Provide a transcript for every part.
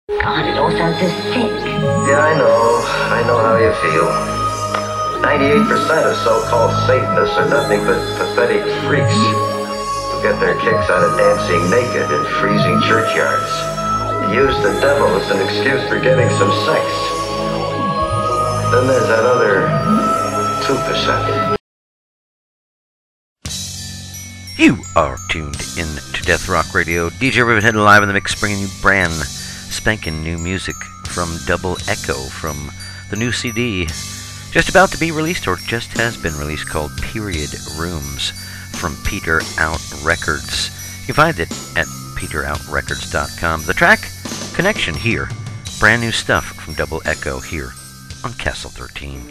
God, it all sounds so sick. Yeah, I know how you feel. 98% of so-called Satanists are nothing but pathetic freaks who get their kicks out of dancing naked in freezing churchyards. Use the devil as an excuse for getting some sex. Then there's that other 2%. You are tuned in to Death Rock Radio. DJ Rivethead live in the mix, bringing you brand spanking new music from Double Echo from the new CD just about to be released, or just has been released, called Period Rooms from Peter Out Records. You can find it at peteroutrecords.com. The track Connection here, brand new stuff from Double Echo here on Castle 13.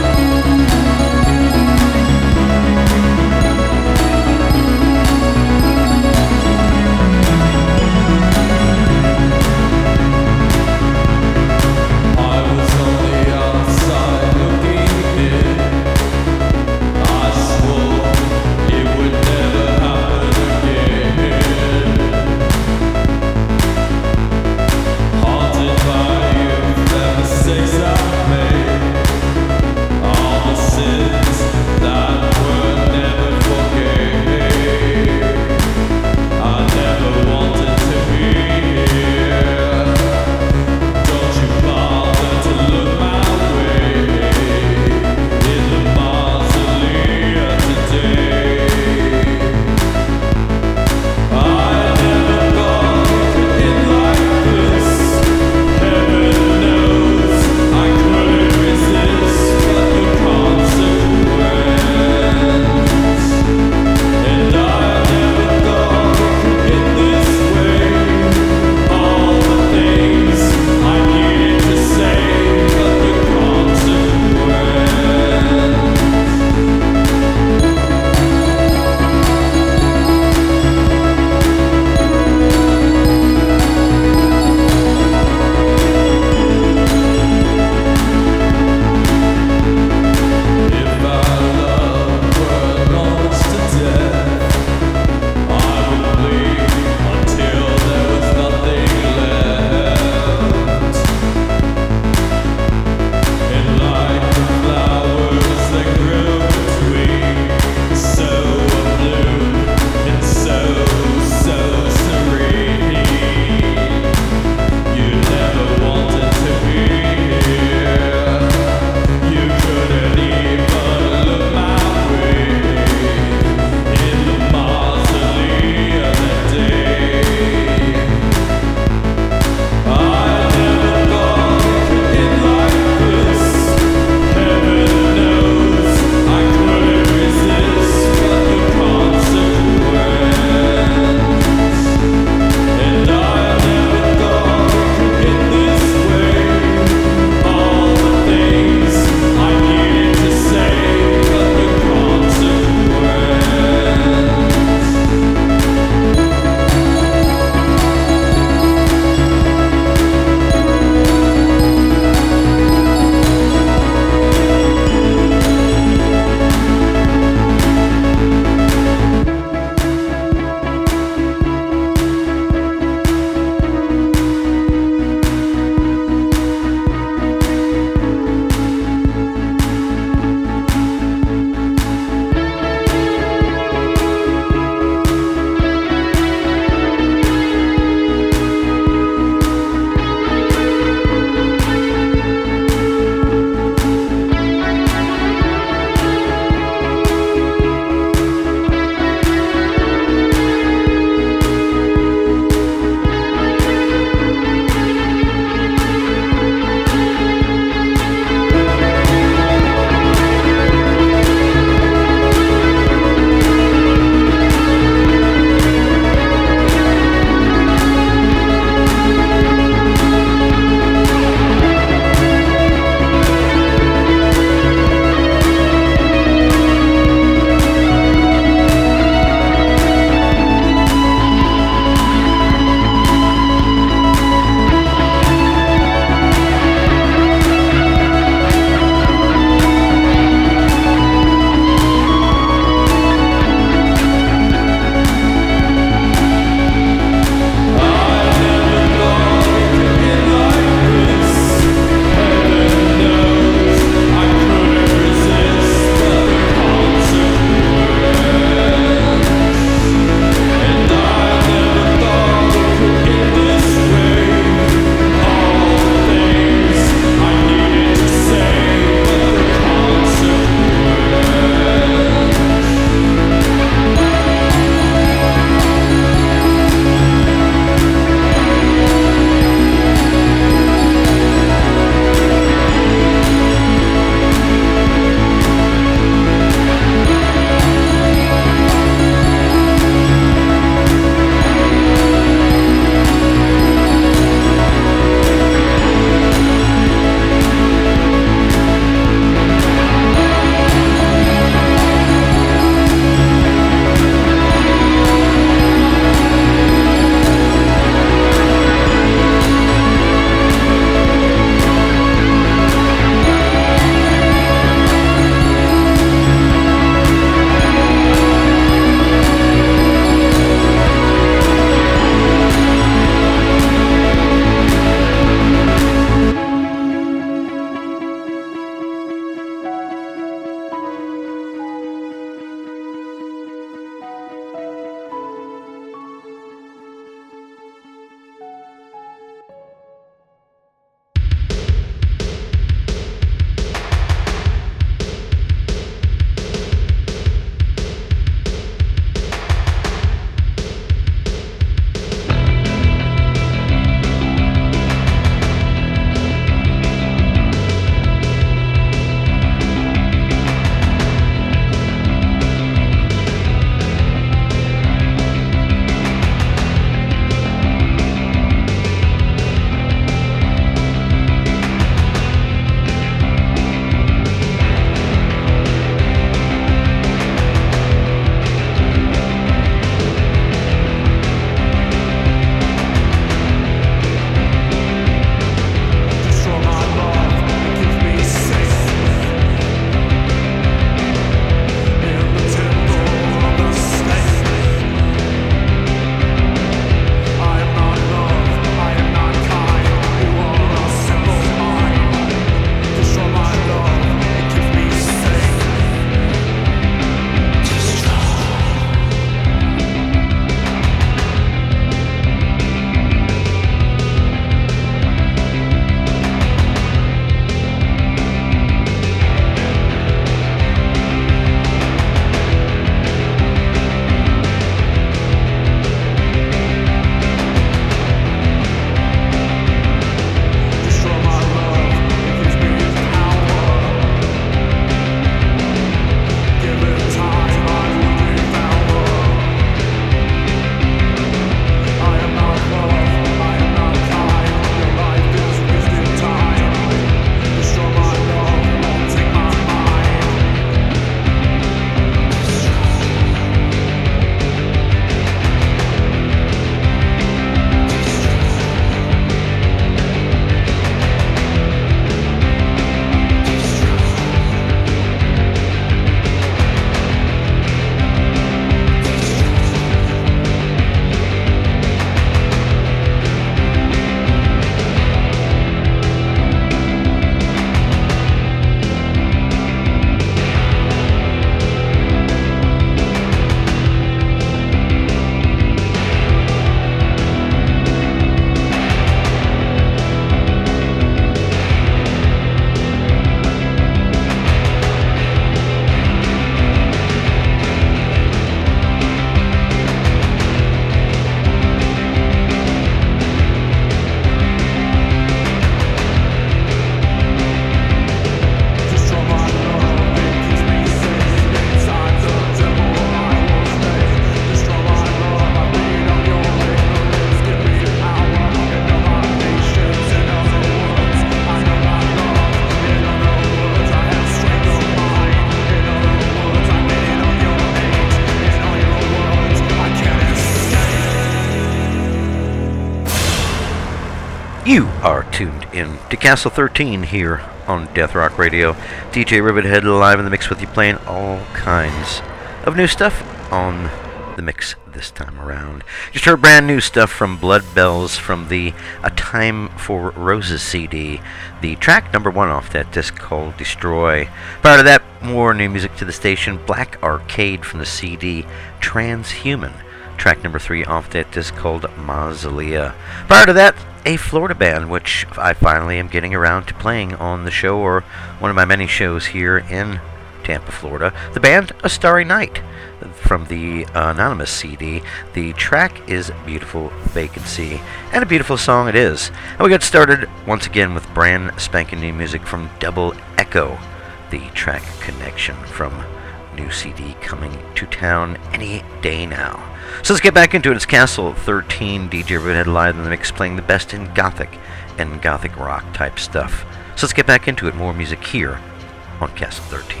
You are tuned in to Castle 13 here on Death Rock Radio. DJ Rivethead live in the mix with you, playing all kinds of new stuff on the mix this time around. Just heard brand new stuff from Blood Bells from the A Time for Roses CD, the track number 1 off that disc called Destroy. Prior to that, more new music to the station, Black Arcade from the CD Transhuman, track number 3 off that disc called Mausolea. Prior to that, a Florida band, which I finally am getting around to playing on the show, or one of my many shows here in Tampa, Florida. The band, A Starry Night, from the Anonymous CD. The track is Beautiful Vacancy, and a beautiful song it is. And we got started once again with brand spanking new music from Double Echo, the track Connection from new CD coming to town any day now. So let's get back into it. It's Castle 13, DJ Rivethead live in the mix, playing the best in Gothic and Gothic rock type stuff. So let's get back into it. More music here on Castle 13.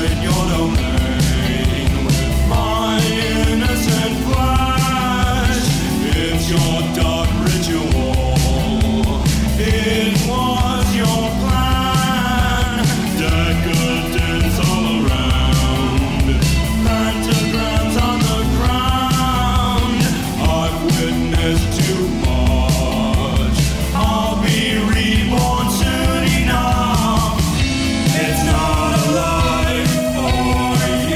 It's not a life for you.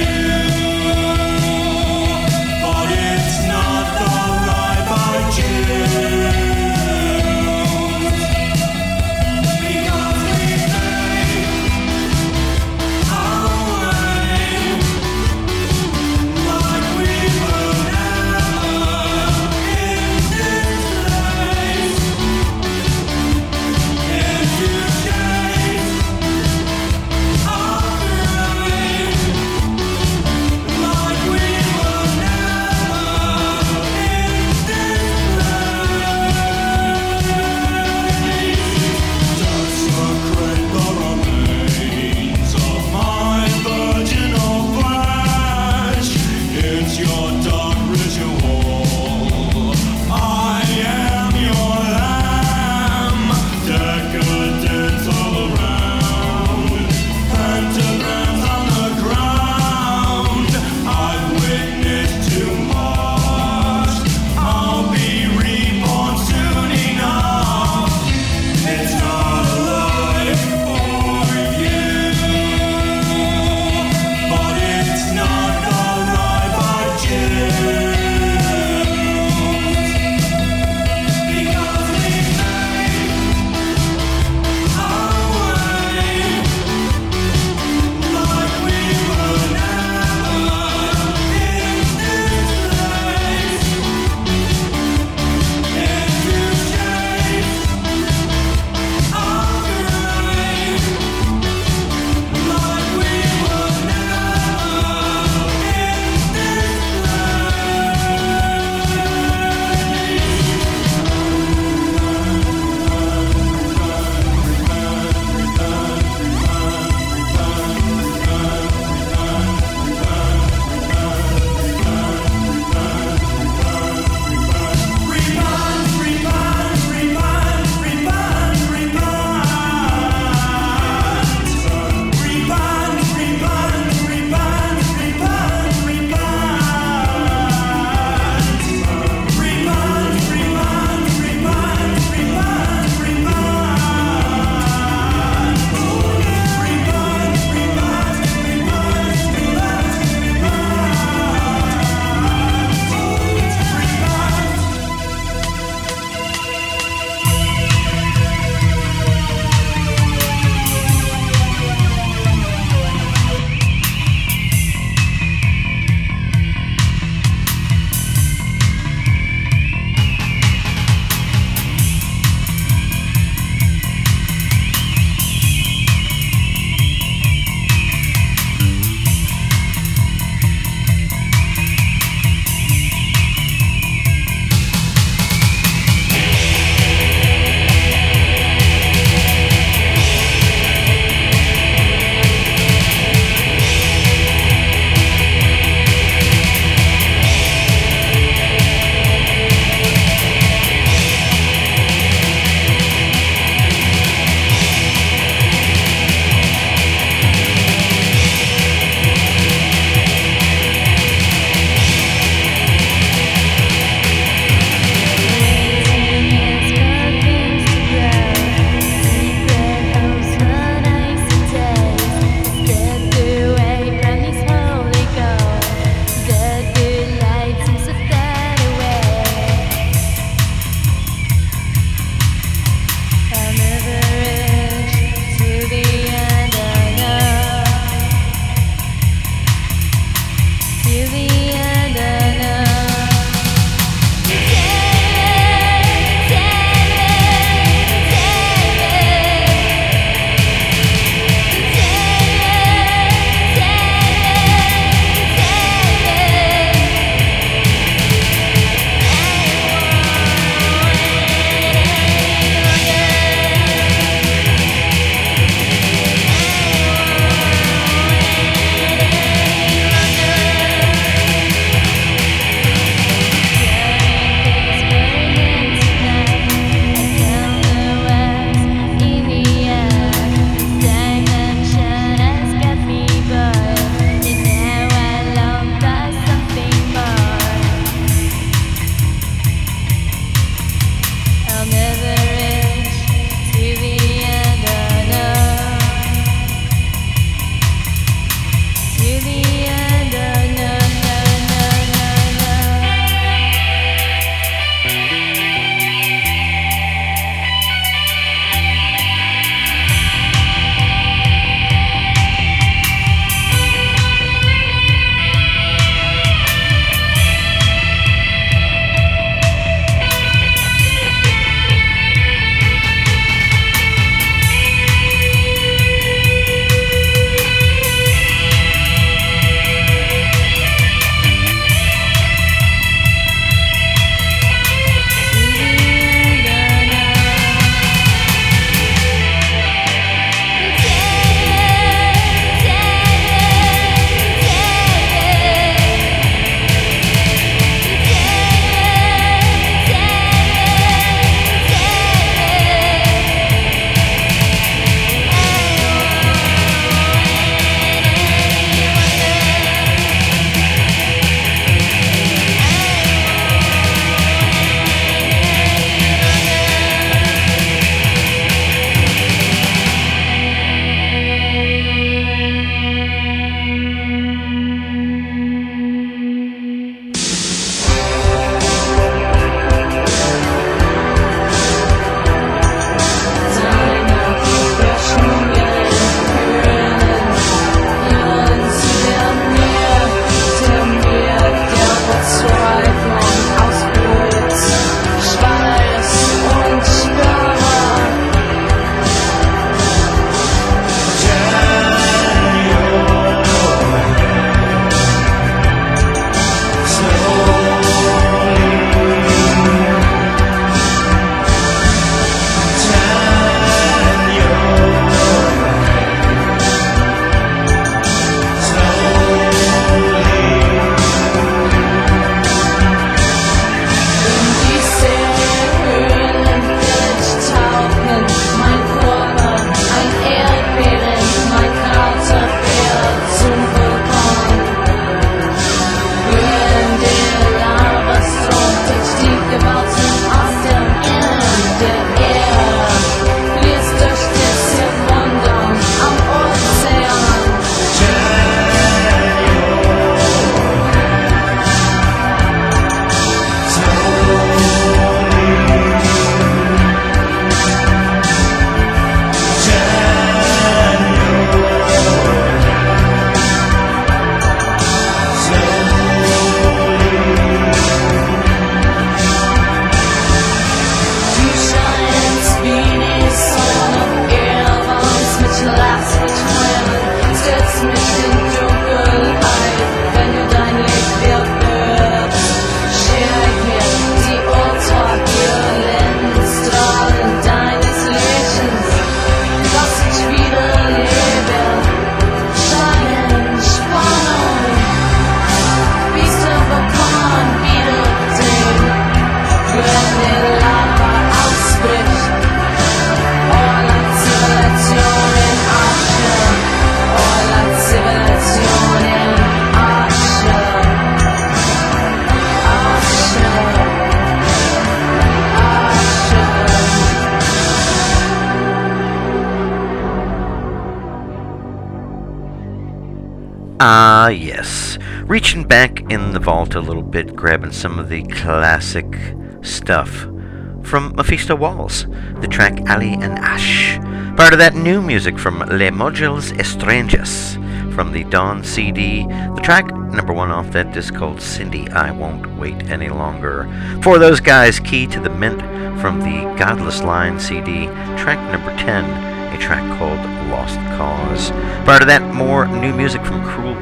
Ah, yes. Reaching back in the vault a little bit, grabbing some of the classic stuff from Mephisto Walls, the track Ali and Ash. Part of that, new music from Les Modules Estranges from the Dawn CD. The track number 1 off that disc called Cindy, I Won't Wait Any Longer. For those guys, Key to the Mint from the Godless Line CD. Track number 10, a track called Lost Cause. Part of that, more new music from Cruel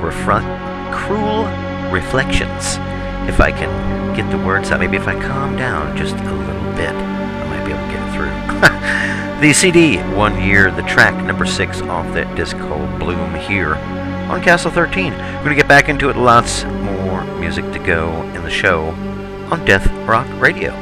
Reflections. If I can get the words out, maybe if I calm down just a little bit, I might be able to get it through. The CD, 1 year, the track number 6 off that disc called Bloom Here on Castle 13. We're going to get back into it. Lots more music to go in the show on Death Rock Radio.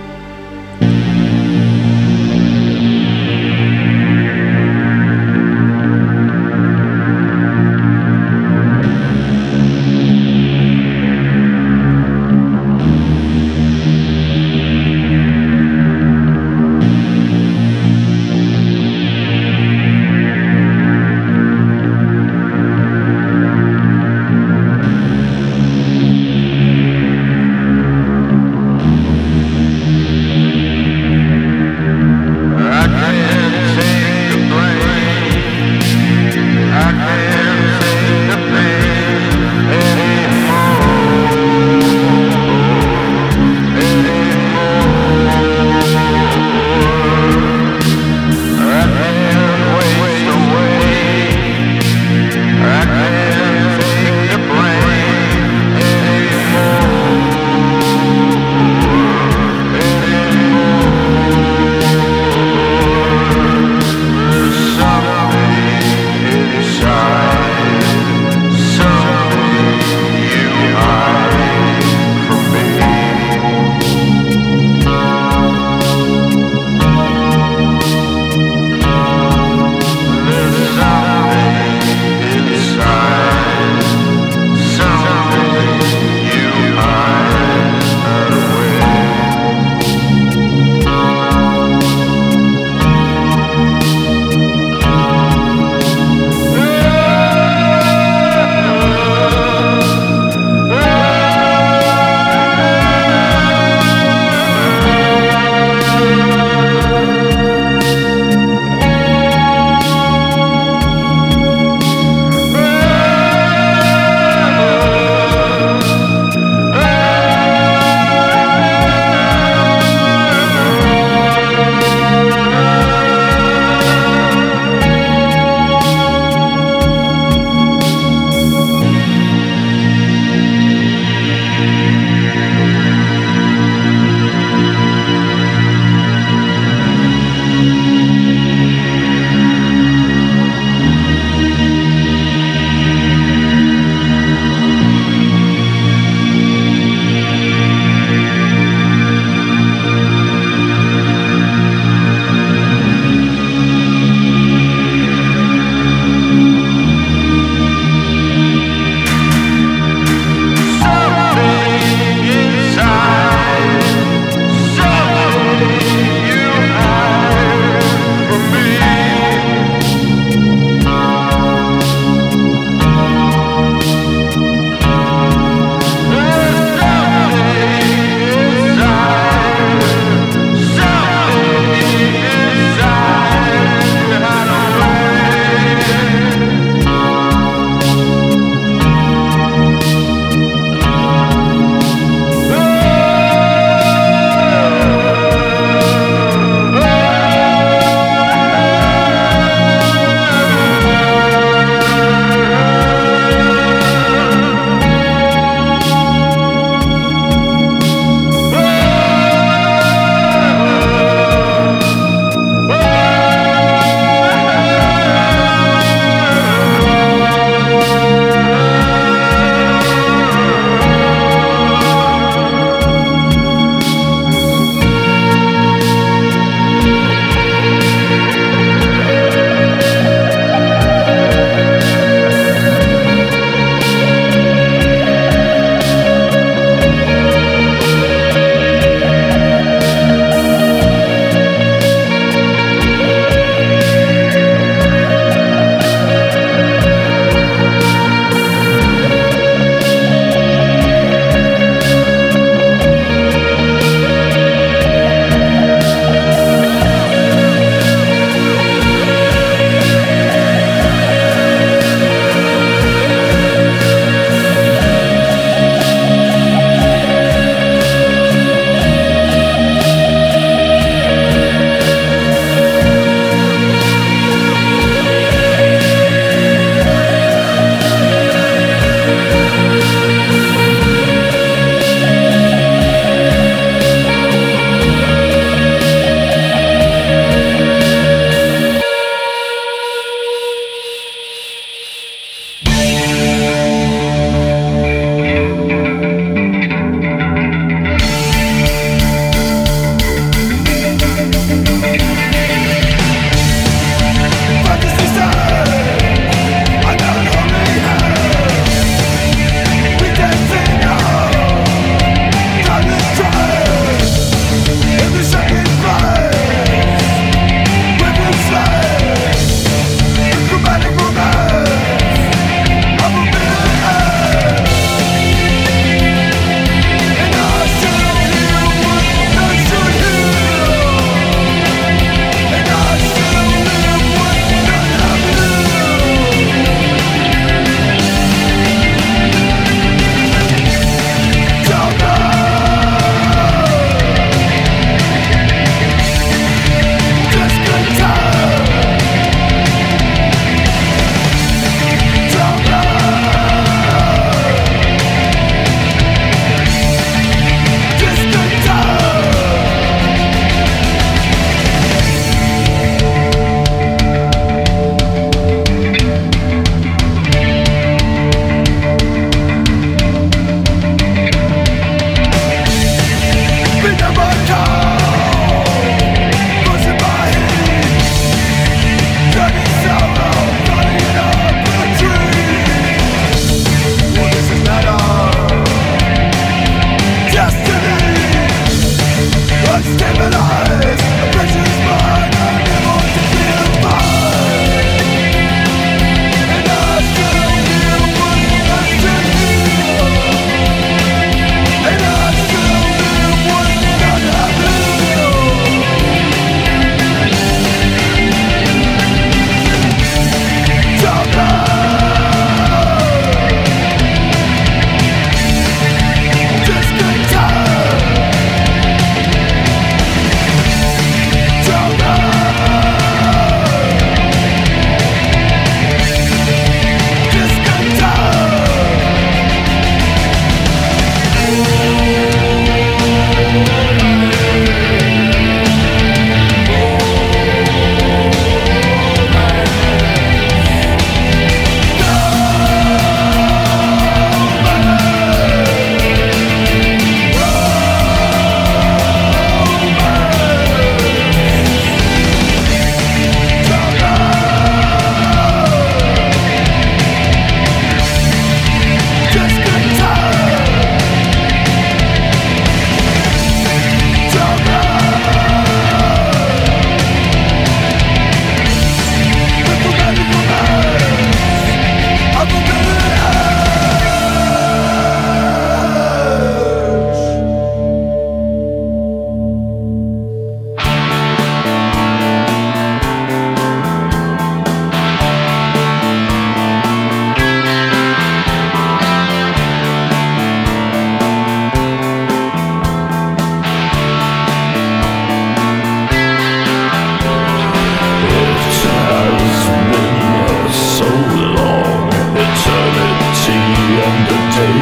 say,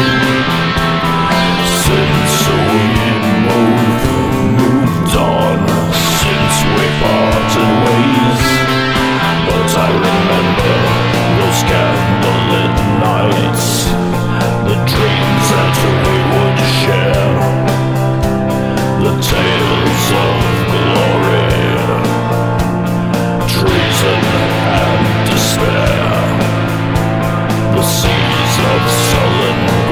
since we both moved on, since we parted ways. But I remember those candlelit nights, the dreams that we would share, the tales of glory, treason and despair, the seas of sullen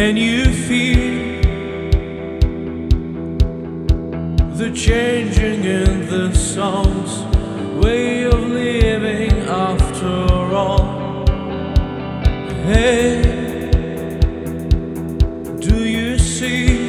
Can you feel the changing in the songs, way of living after all? Hey, do you see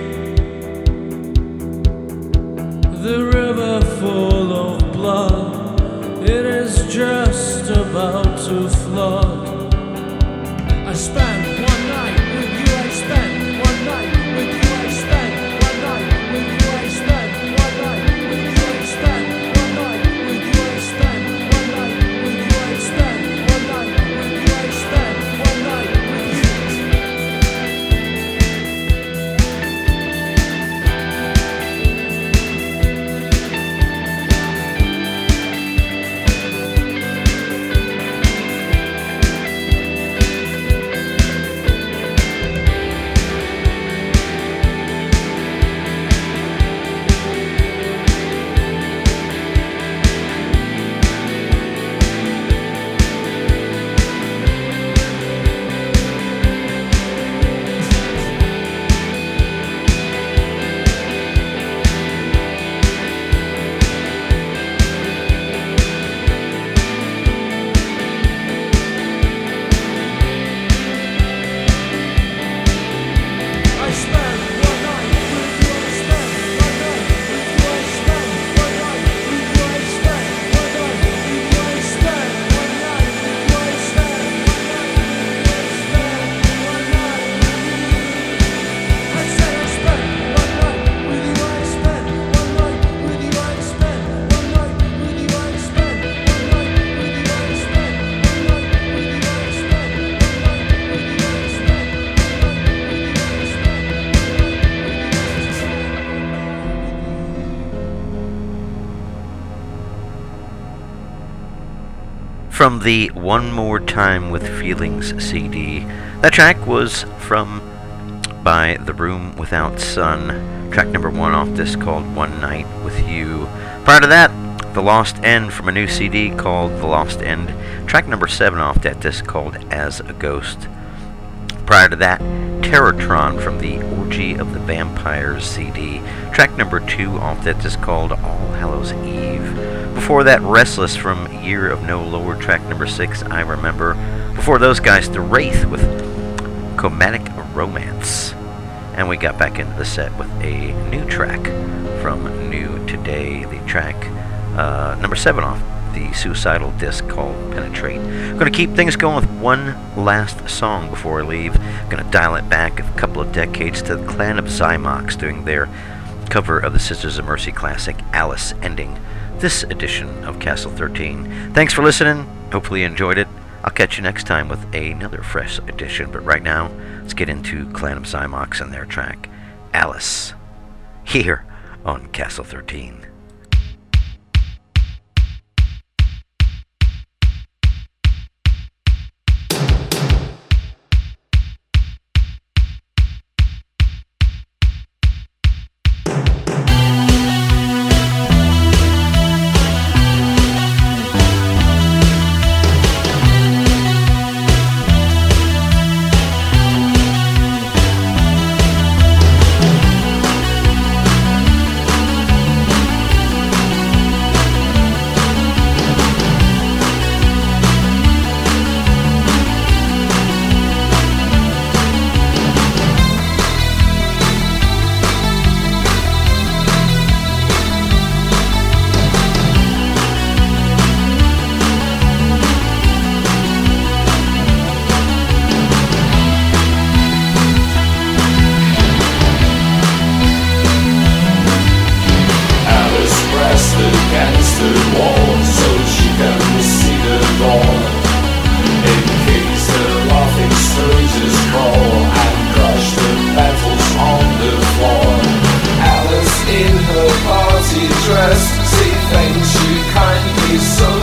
the river full of blood? It is just about to flood. I spent one night with you, I spent one night with you, I spent one night with you, I spent one night with you, I spent one night with you, I spent one night with you, I spent one night with you, I spent one night with you. From the One More Time with Feelings CD. That track was by The Room Without Sun, track number 1 off disc called One Night With You. Prior to that, The Lost End from a new CD called The Lost End, track number 7 off that disc called As a Ghost. Prior to that, Terrortron from the Orgy of the Vampires CD, track number 2 off that disc called All Hallows Eve. Before that, Restless from Year of No Lord, track number 6, I Remember. Before those guys, The Wraith with Chromatic Romance. And we got back into the set with a new track from New Today, the track number 7 off the Suicidal disc called Penetrate. I'm going to keep things going with one last song before I leave. I'm going to dial it back a couple of decades to the Clan of Zymox doing their cover of the Sisters of Mercy classic Alice, ending this edition of Castle 13. Thanks for listening. Hopefully you enjoyed it. I'll catch you next time with another fresh edition. But right now, let's get into Clan of Zymox and their track Alice, here on Castle 13. Dress, see things you kindly so